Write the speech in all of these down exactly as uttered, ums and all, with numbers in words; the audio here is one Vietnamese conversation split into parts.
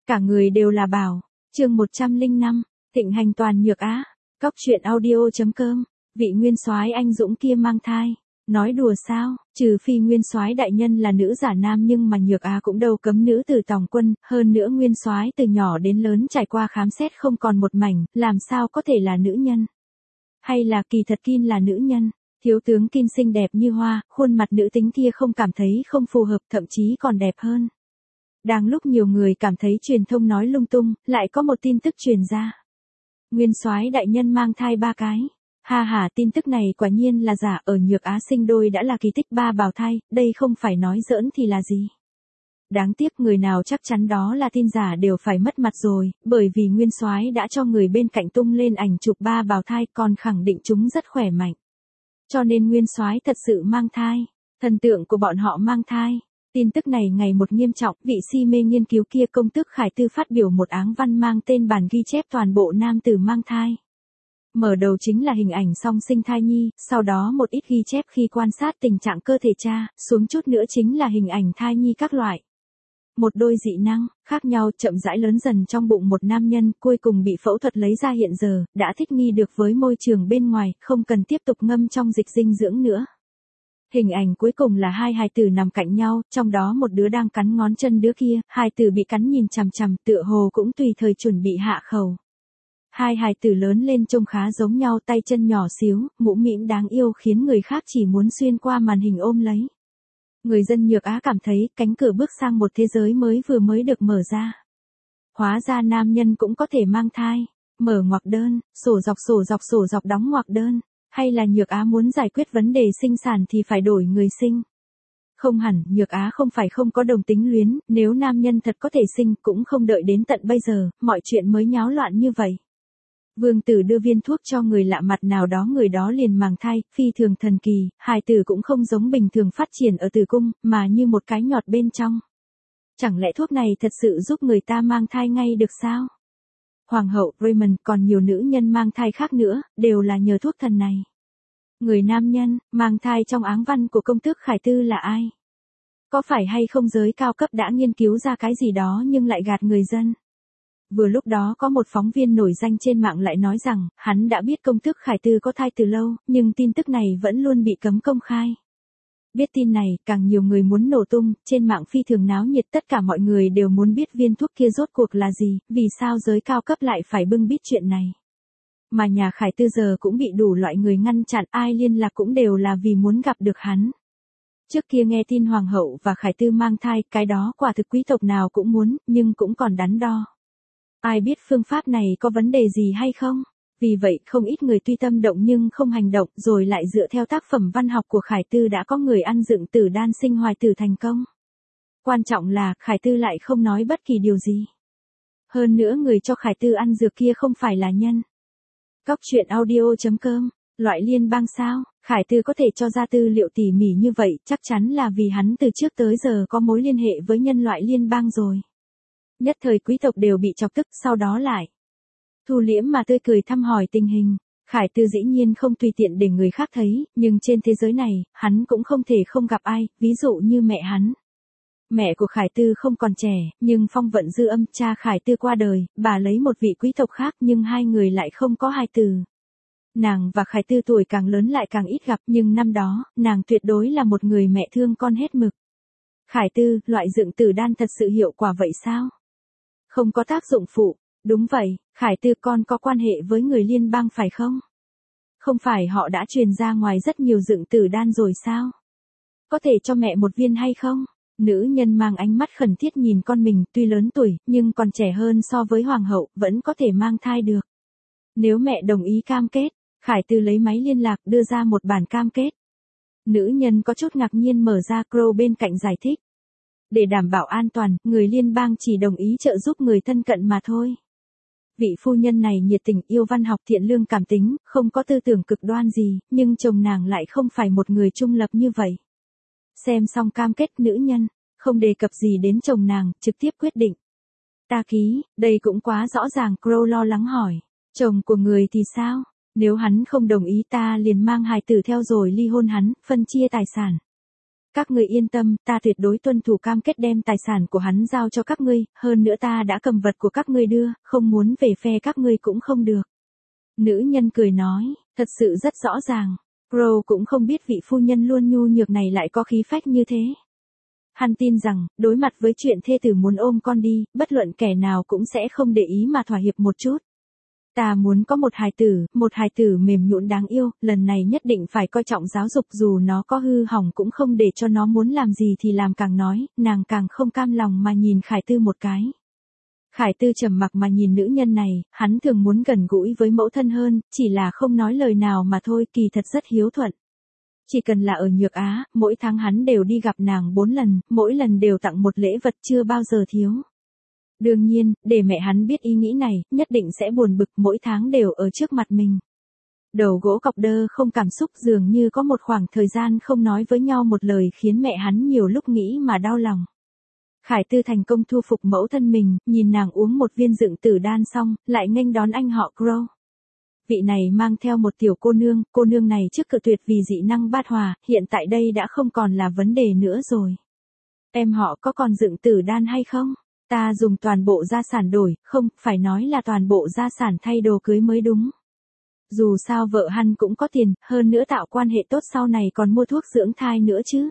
Cả người đều là bảo. Chương một trăm lẻ năm, thịnh hành toàn Nhược Á. Cóc truyện audio.com. Vị nguyên soái anh dũng kia mang thai. Nói đùa sao, trừ phi nguyên soái đại nhân là nữ giả nam, nhưng mà Nhược Á cũng đâu cấm nữ tử tòng quân, hơn nữa nguyên soái từ nhỏ đến lớn trải qua khám xét không còn một mảnh, làm sao có thể là nữ nhân? Hay là kỳ thật Kin là nữ nhân? Thiếu tướng Kin xinh đẹp như hoa, khuôn mặt nữ tính kia không cảm thấy không phù hợp, thậm chí còn đẹp hơn. Đang lúc nhiều người cảm thấy truyền thông nói lung tung, lại có một tin tức truyền ra. Nguyên soái đại nhân mang thai ba cái. Ha ha, tin tức này quả nhiên là giả, ở Nhược Á sinh đôi đã là kỳ tích, ba bào thai, đây không phải nói giỡn thì là gì. Đáng tiếc người nào chắc chắn đó là tin giả đều phải mất mặt rồi, bởi vì nguyên soái đã cho người bên cạnh tung lên ảnh chụp ba bào thai, còn khẳng định chúng rất khỏe mạnh. Cho nên nguyên soái thật sự mang thai, thần tượng của bọn họ mang thai. Tin tức này ngày một nghiêm trọng, vị si mê nghiên cứu kia công tước Khải Tư phát biểu một áng văn mang tên bản ghi chép toàn bộ nam tử mang thai. Mở đầu chính là hình ảnh song sinh thai nhi, sau đó một ít ghi chép khi quan sát tình trạng cơ thể cha, xuống chút nữa chính là hình ảnh thai nhi các loại. Một đôi dị năng, khác nhau chậm rãi lớn dần trong bụng một nam nhân, cuối cùng bị phẫu thuật lấy ra, hiện giờ, đã thích nghi được với môi trường bên ngoài, không cần tiếp tục ngâm trong dịch dinh dưỡng nữa. Hình ảnh cuối cùng là hai hài tử nằm cạnh nhau, trong đó một đứa đang cắn ngón chân đứa kia, hài tử bị cắn nhìn chằm chằm, tựa hồ cũng tùy thời chuẩn bị hạ khẩu. Hai hài tử lớn lên trông khá giống nhau, tay chân nhỏ xíu, mũm mĩm đáng yêu khiến người khác chỉ muốn xuyên qua màn hình ôm lấy. Người dân Nhược Á cảm thấy cánh cửa bước sang một thế giới mới vừa mới được mở ra. Hóa ra nam nhân cũng có thể mang thai, mở ngoặc đơn, sổ dọc sổ dọc sổ dọc đóng ngoặc đơn. Hay là Nhược Á muốn giải quyết vấn đề sinh sản thì phải đổi người sinh? Không hẳn, Nhược Á không phải không có đồng tính luyến, nếu nam nhân thật có thể sinh cũng không đợi đến tận bây giờ, mọi chuyện mới nháo loạn như vậy. Vương tử đưa viên thuốc cho người lạ mặt nào đó, người đó liền mang thai, phi thường thần kỳ, hài tử cũng không giống bình thường phát triển ở tử cung, mà như một cái nhọt bên trong. Chẳng lẽ thuốc này thật sự giúp người ta mang thai ngay được sao? Hoàng hậu Raymond còn nhiều nữ nhân mang thai khác nữa, đều là nhờ thuốc thần này. Người nam nhân, mang thai trong áng văn của công tước Khải Tư là ai? Có phải hay không giới cao cấp đã nghiên cứu ra cái gì đó nhưng lại gạt người dân? Vừa lúc đó có một phóng viên nổi danh trên mạng lại nói rằng, hắn đã biết công tước Khải Tư có thai từ lâu, nhưng tin tức này vẫn luôn bị cấm công khai. Biết tin này, càng nhiều người muốn nổ tung, trên mạng phi thường náo nhiệt, tất cả mọi người đều muốn biết viên thuốc kia rốt cuộc là gì, vì sao giới cao cấp lại phải bưng bít chuyện này. Mà nhà Khải Tư giờ cũng bị đủ loại người ngăn chặn, ai liên lạc cũng đều là vì muốn gặp được hắn. Trước kia nghe tin Hoàng hậu và Khải Tư mang thai, cái đó quả thực quý tộc nào cũng muốn, nhưng cũng còn đắn đo. Ai biết phương pháp này có vấn đề gì hay không? Vì vậy không ít người tuy tâm động nhưng không hành động, rồi lại dựa theo tác phẩm văn học của Khải Tư đã có người ăn dựng tử đan sinh hoài tử thành công. Quan trọng là Khải Tư lại không nói bất kỳ điều gì. Hơn nữa người cho Khải Tư ăn dược kia không phải là nhân. Cóc truyện audio.com, loại liên bang sao? Khải Tư có thể cho ra tư liệu tỉ mỉ như vậy, chắc chắn là vì hắn từ trước tới giờ có mối liên hệ với nhân loại liên bang rồi. Nhất thời quý tộc đều bị chọc tức, sau đó lại thu liễm mà tươi cười thăm hỏi tình hình. Khải Tư dĩ nhiên không tùy tiện để người khác thấy, nhưng trên thế giới này, hắn cũng không thể không gặp ai, ví dụ như mẹ hắn. Mẹ của Khải Tư không còn trẻ, nhưng phong vận dư âm, cha Khải Tư qua đời, bà lấy một vị quý tộc khác nhưng hai người lại không có hài tử. Nàng và Khải Tư tuổi càng lớn lại càng ít gặp, nhưng năm đó, nàng tuyệt đối là một người mẹ thương con hết mực. Khải Tư, loại dựng tử đan thật sự hiệu quả vậy sao? Không có tác dụng phụ. Đúng vậy, Khải Tư con có quan hệ với người liên bang phải không? Không phải họ đã truyền ra ngoài rất nhiều dựng tử đan rồi sao? Có thể cho mẹ một viên hay không? Nữ nhân mang ánh mắt khẩn thiết nhìn con mình, tuy lớn tuổi, nhưng còn trẻ hơn so với hoàng hậu, vẫn có thể mang thai được. Nếu mẹ đồng ý cam kết, Khải Tư lấy máy liên lạc đưa ra một bản cam kết. Nữ nhân có chút ngạc nhiên mở ra Crow bên cạnh giải thích. Để đảm bảo an toàn, người liên bang chỉ đồng ý trợ giúp người thân cận mà thôi. Vị phu nhân này nhiệt tình, yêu văn học, thiện lương, cảm tính, không có tư tưởng cực đoan gì, nhưng chồng nàng lại không phải một người trung lập như vậy. Xem xong cam kết, nữ nhân không đề cập gì đến chồng nàng, trực tiếp quyết định. Ta ký, đây cũng quá rõ ràng. Crow lo lắng hỏi, chồng của người thì sao? Nếu hắn không đồng ý ta liền mang hài tử theo rồi ly hôn hắn, phân chia tài sản. Các ngươi yên tâm, ta tuyệt đối tuân thủ cam kết đem tài sản của hắn giao cho các ngươi, hơn nữa ta đã cầm vật của các ngươi đưa, không muốn về phe các ngươi cũng không được. Nữ nhân cười nói, thật sự rất rõ ràng. Crow cũng không biết vị phu nhân luôn nhu nhược này lại có khí phách như thế. Hắn tin rằng, đối mặt với chuyện thê tử muốn ôm con đi, bất luận kẻ nào cũng sẽ không để ý mà thỏa hiệp một chút. Ta muốn có một hài tử, một hài tử mềm nhũn đáng yêu, lần này nhất định phải coi trọng giáo dục dù nó có hư hỏng cũng không để cho nó muốn làm gì thì làm. Càng nói, nàng càng không cam lòng mà nhìn Khải Tư một cái. Khải Tư trầm mặc mà nhìn nữ nhân này, hắn thường muốn gần gũi với mẫu thân hơn, chỉ là không nói lời nào mà thôi, kỳ thật rất hiếu thuận. Chỉ cần là ở Nhược Á, mỗi tháng hắn đều đi gặp nàng bốn lần, mỗi lần đều tặng một lễ vật chưa bao giờ thiếu. Đương nhiên, để mẹ hắn biết ý nghĩ này, nhất định sẽ buồn bực mỗi tháng đều ở trước mặt mình. Đầu gỗ cọc đơ không cảm xúc dường như có một khoảng thời gian không nói với nhau một lời khiến mẹ hắn nhiều lúc nghĩ mà đau lòng. Khải Tư thành công thu phục mẫu thân mình, nhìn nàng uống một viên dựng tử đan xong, lại nghênh đón anh họ Crow. Vị này mang theo một tiểu cô nương, cô nương này trước cự tuyệt vì dị năng bát hòa, hiện tại đây đã không còn là vấn đề nữa rồi. Em họ có còn dựng tử đan hay không? Ta dùng toàn bộ gia sản đổi, không, phải nói là toàn bộ gia sản thay đồ cưới mới đúng. Dù sao vợ hắn cũng có tiền, hơn nữa tạo quan hệ tốt sau này còn mua thuốc dưỡng thai nữa chứ.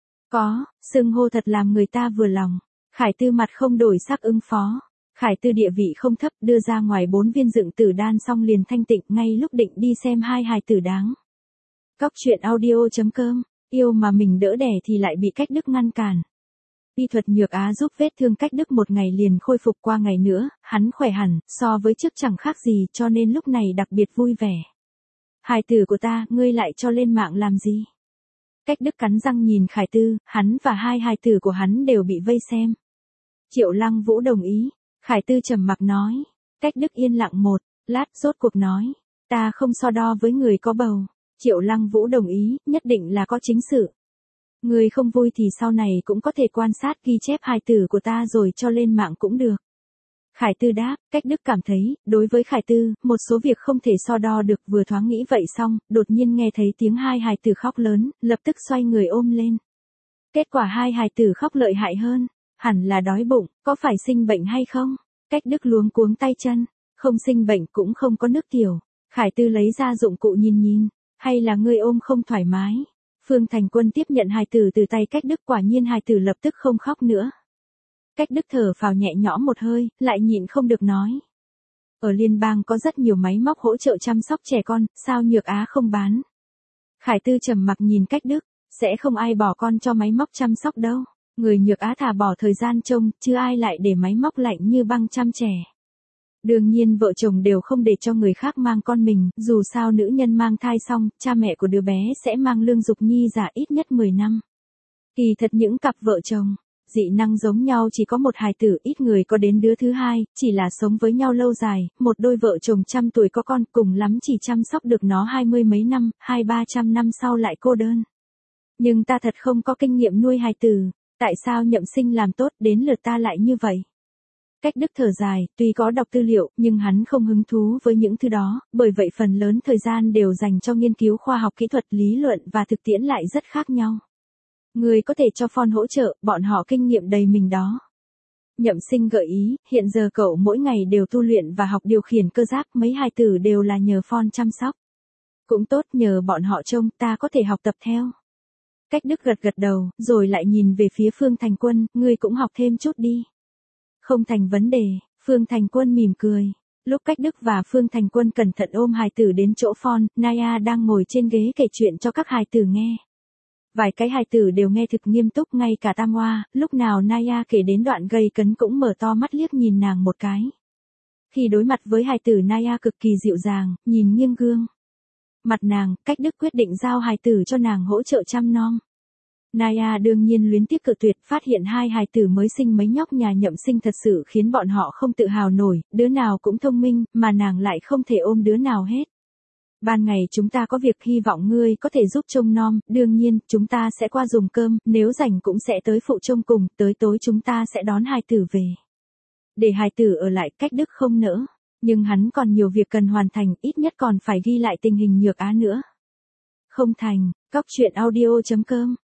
Có, xưng hô thật làm người ta vừa lòng. Khải Tư mặt không đổi sắc ứng phó. Khải Tư địa vị không thấp, đưa ra ngoài bốn viên dựng tử đan xong liền thanh tịnh ngay lúc định đi xem hai hài tử đáng. Cóc truyện audio chấm com, yêu mà mình đỡ đẻ thì lại bị Cách Đức ngăn cản. Y thuật Nhược Á giúp vết thương Cách Đức một ngày liền khôi phục, qua ngày nữa, hắn khỏe hẳn, so với trước chẳng khác gì cho nên lúc này đặc biệt vui vẻ. Hài tử của ta, ngươi lại cho lên mạng làm gì? Cách Đức cắn răng nhìn Khải Tư, hắn và hai hài tử của hắn đều bị vây xem. Triệu Lăng Vũ đồng ý. Khải Tư trầm mặc nói. Cách Đức yên lặng một lát rốt cuộc nói. Ta không so đo với người có bầu. Triệu Lăng Vũ đồng ý, nhất định là có chính sự. Người không vui thì sau này cũng có thể quan sát ghi chép hài tử của ta rồi cho lên mạng cũng được. Khải Tư đáp, Cách Đức cảm thấy, đối với Khải Tư, một số việc không thể so đo được, vừa thoáng nghĩ vậy xong, đột nhiên nghe thấy tiếng hai hài tử khóc lớn, lập tức xoay người ôm lên. Kết quả hai hài tử khóc lợi hại hơn, hẳn là đói bụng, có phải sinh bệnh hay không? Cách Đức luống cuống tay chân, không sinh bệnh cũng không có nước tiểu. Khải Tư lấy ra dụng cụ nhìn nhìn, hay là ngươi ôm không thoải mái? Phương Thành Quân tiếp nhận hài tử từ tay Cách Đức, quả nhiên hài tử lập tức không khóc nữa. Cách Đức thở phào nhẹ nhõm một hơi, lại nhịn không được nói. Ở liên bang có rất nhiều máy móc hỗ trợ chăm sóc trẻ con, sao Nhược Á không bán? Khải Tư trầm mặc nhìn Cách Đức, sẽ không ai bỏ con cho máy móc chăm sóc đâu. Người Nhược Á thà bỏ thời gian trông, chứ ai lại để máy móc lạnh như băng chăm trẻ. Đương nhiên vợ chồng đều không để cho người khác mang con mình, dù sao nữ nhân mang thai xong, cha mẹ của đứa bé sẽ mang lương dục nhi giả ít nhất mười năm. Kỳ thật những cặp vợ chồng, dị năng giống nhau chỉ có một hài tử, ít người có đến đứa thứ hai, chỉ là sống với nhau lâu dài, một đôi vợ chồng trăm tuổi có con, cùng lắm chỉ chăm sóc được nó hai mươi mấy năm, hai ba trăm năm sau lại cô đơn. Nhưng ta thật không có kinh nghiệm nuôi hài tử, tại sao Nhậm Sinh làm tốt đến lượt ta lại như vậy? Cách Đức thở dài, tuy có đọc tư liệu, nhưng hắn không hứng thú với những thứ đó, bởi vậy phần lớn thời gian đều dành cho nghiên cứu khoa học kỹ thuật, lý luận và thực tiễn lại rất khác nhau. Người có thể cho Phon hỗ trợ, bọn họ kinh nghiệm đầy mình đó. Nhậm Sinh gợi ý, hiện giờ cậu mỗi ngày đều tu luyện và học điều khiển cơ giáp, mấy hài tử đều là nhờ Phon chăm sóc. Cũng tốt, nhờ bọn họ trông, ta có thể học tập theo. Cách Đức gật gật đầu, rồi lại nhìn về phía Phương Thành Quân, ngươi cũng học thêm chút đi. Không thành vấn đề, Phương Thành Quân mỉm cười. Lúc Cách Đức và Phương Thành Quân cẩn thận ôm hài tử đến chỗ Phon, Naya đang ngồi trên ghế kể chuyện cho các hài tử nghe. Vài cái hài tử đều nghe thực nghiêm túc, ngay cả Tam Hoa, lúc nào Naya kể đến đoạn gay cấn cũng mở to mắt liếc nhìn nàng một cái. Khi đối mặt với hài tử, Naya cực kỳ dịu dàng, nhìn nghiêng gương. Mặt nàng, Cách Đức quyết định giao hài tử cho nàng hỗ trợ chăm nom. Naya đương nhiên luyến tiếc cự tuyệt, phát hiện hai hài tử mới sinh mấy nhóc nhà Nhậm Sinh thật sự khiến bọn họ không tự hào nổi, đứa nào cũng thông minh, mà nàng lại không thể ôm đứa nào hết. Ban ngày chúng ta có việc, hy vọng ngươi có thể giúp trông nom, đương nhiên, chúng ta sẽ qua dùng cơm, nếu rảnh cũng sẽ tới phụ trông cùng, tới tối chúng ta sẽ đón hài tử về. Để hài tử ở lại, Cách Đức không nỡ, nhưng hắn còn nhiều việc cần hoàn thành, ít nhất còn phải ghi lại tình hình Nhược Á nữa. Không thành, cóc truyện audio chấm com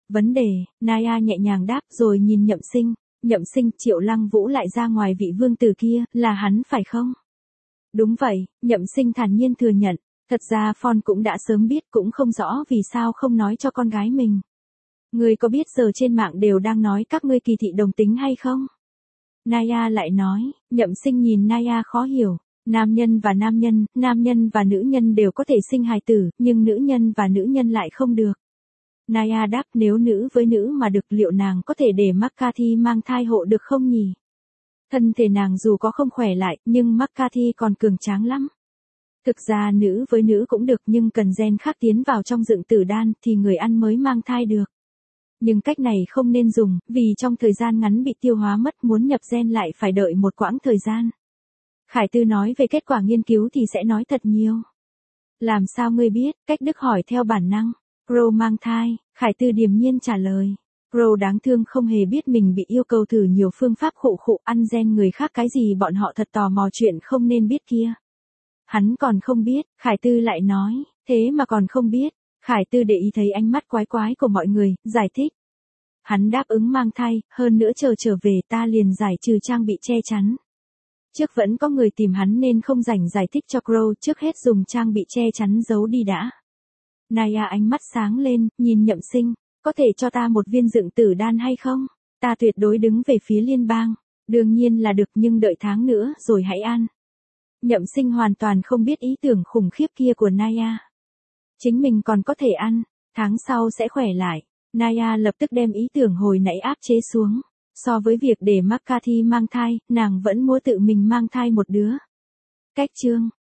Vấn đề, Naya nhẹ nhàng đáp rồi nhìn Nhậm Sinh. Nhậm Sinh, Triệu Lăng Vũ lại ra ngoài vị vương tử kia, là hắn phải không? Đúng vậy, Nhậm Sinh thản nhiên thừa nhận. Thật ra Phong cũng đã sớm biết, cũng không rõ vì sao không nói cho con gái mình. Ngươi có biết giờ trên mạng đều đang nói các ngươi kỳ thị đồng tính hay không? Naya lại nói. Nhậm Sinh nhìn Naya khó hiểu. Nam nhân và nam nhân, nam nhân và nữ nhân đều có thể sinh hài tử, nhưng nữ nhân và nữ nhân lại không được. Naya đáp, nếu nữ với nữ mà được, liệu nàng có thể để McCarthy mang thai hộ được không nhỉ? Thân thể nàng dù có không khỏe lại, nhưng McCarthy còn cường tráng lắm. Thực ra nữ với nữ cũng được, nhưng cần gen khác tiến vào trong dựng tử đan thì người ăn mới mang thai được. Nhưng cách này không nên dùng, vì trong thời gian ngắn bị tiêu hóa mất, muốn nhập gen lại phải đợi một quãng thời gian. Khải Tư nói về kết quả nghiên cứu thì sẽ nói thật nhiều. Làm sao ngươi biết? Cách Đức hỏi theo bản năng. Crow mang thai, Khải Tư điềm nhiên trả lời. Crow đáng thương không hề biết mình bị yêu cầu thử nhiều phương pháp khụ khụ ăn gen người khác, cái gì bọn họ thật tò mò chuyện không nên biết kia. Hắn còn không biết, Khải Tư lại nói, thế mà còn không biết. Khải Tư để ý thấy ánh mắt quái quái của mọi người, giải thích. Hắn đáp ứng mang thai, hơn nữa chờ trở về ta liền giải trừ trang bị che chắn. Trước vẫn có người tìm hắn nên không rảnh giải thích cho Crow, trước hết dùng trang bị che chắn giấu đi đã. Naya ánh mắt sáng lên, nhìn Nhậm Sinh, có thể cho ta một viên dựng tử đan hay không? Ta tuyệt đối đứng về phía liên bang. Đương nhiên là được, nhưng đợi tháng nữa rồi hãy ăn. Nhậm Sinh hoàn toàn không biết ý tưởng khủng khiếp kia của Naya. Chính mình còn có thể ăn, tháng sau sẽ khỏe lại. Naya lập tức đem ý tưởng hồi nãy áp chế xuống. So với việc để McCarthy mang thai, nàng vẫn muốn tự mình mang thai một đứa. Cách chương